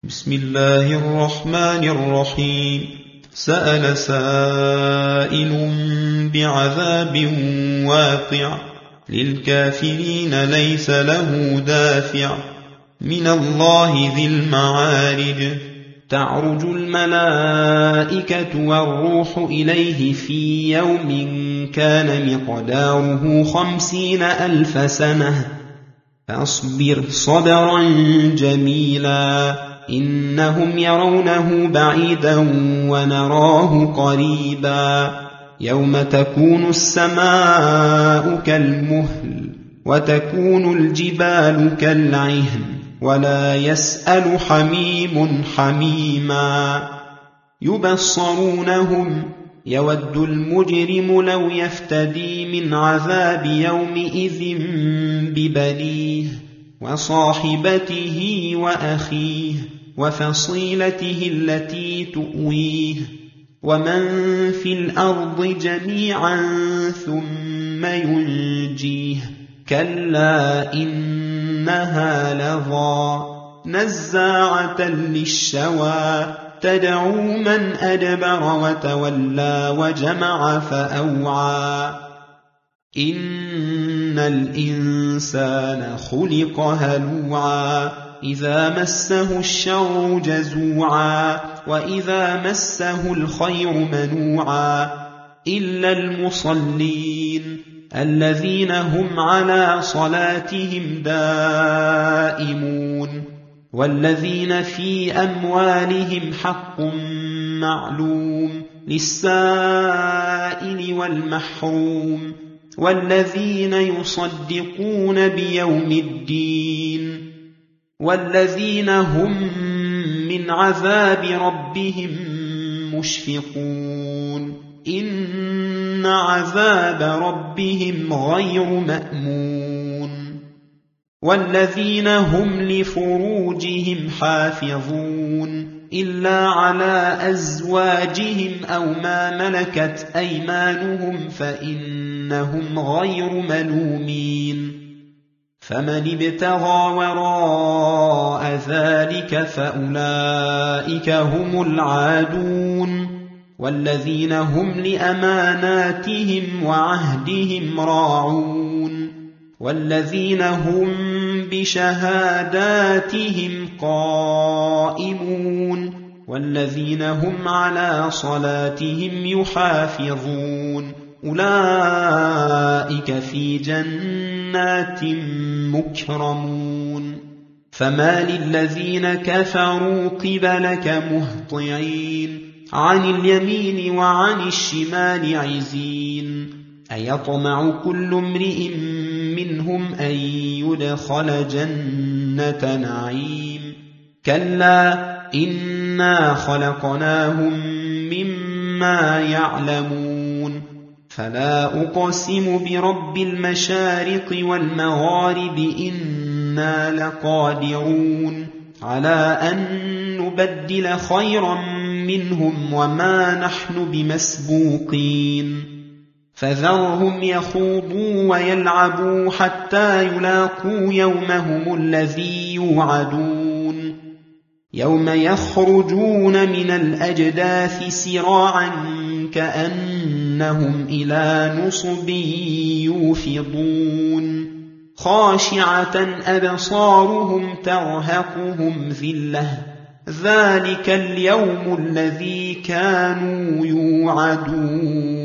بسم الله الرحمن الرحيم. سأل سائل بعذاب واقع للكافرين ليس له دافع من الله ذي المعارج. تعرج الملائكة والروح إليه في يوم كان مقداره 50,000 سنة فاصبر صبرا جميلا إنهم يرونه بعيدا ونراه قريبا. يوم تكون السماء كالمهل وتكون الجبال كالعهن ولا يسأل حميم حميما. يبصرونهم يود المجرم لو يفتدي من عذاب يومئذ ببنيه وصاحبته وأخيه وفصيلته التي تؤويه ومن في الأرض جميعا ثم ينجيه. كلا إنها لظى نزاعة للشوى تدعو من أدبر وتولى وجمع فأوعى. إن الإنسان خلق هلوعا إذا مسه الشر جزوعا وإذا مسه الخير منوعا إلا المصلين الذين هم على صلاتهم دائمون والذين في أموالهم حق معلوم للسائل والمحروم والذين يصدقون بيوم الدين والذين هم من عذاب ربهم مشفقون. إن عذاب ربهم غير مأمون. والذين هم لفروجهم حافظون إلا على أزواجهم أو ما ملكت أيمانهم فإنهم غير ملومين. فمن ابتغى وراء ذلك فأولئك هم العادون. والذين هم لأماناتهم وعهدهم راعون والذين هم بشهاداتهم قائمون والذين هم على صلاتهم يحافظون أولئك في جنات مكرمون. فما للذين كفروا قبلك مهطعين عن اليمين وعن الشمال عزين. أيطمع كل امرئ منهم أن يدخل جنة نعيم كلا إنا خلقناهم مما يعلمون. فلا أقسم برب المشارق والمغارب إنا لقادرون على أن نبدل خيرا منهم وما نحن بمسبوقين. فذرهم يخوضوا ويلعبوا حتى يلاقوا يومهم الذي يوعدون يوم يخرجون من الأجداث سراعا كأنهم إلى نصب يوفضون خاشعة أبصارهم ترهقهم ذلة ذلك اليوم الذي كانوا يوعدون.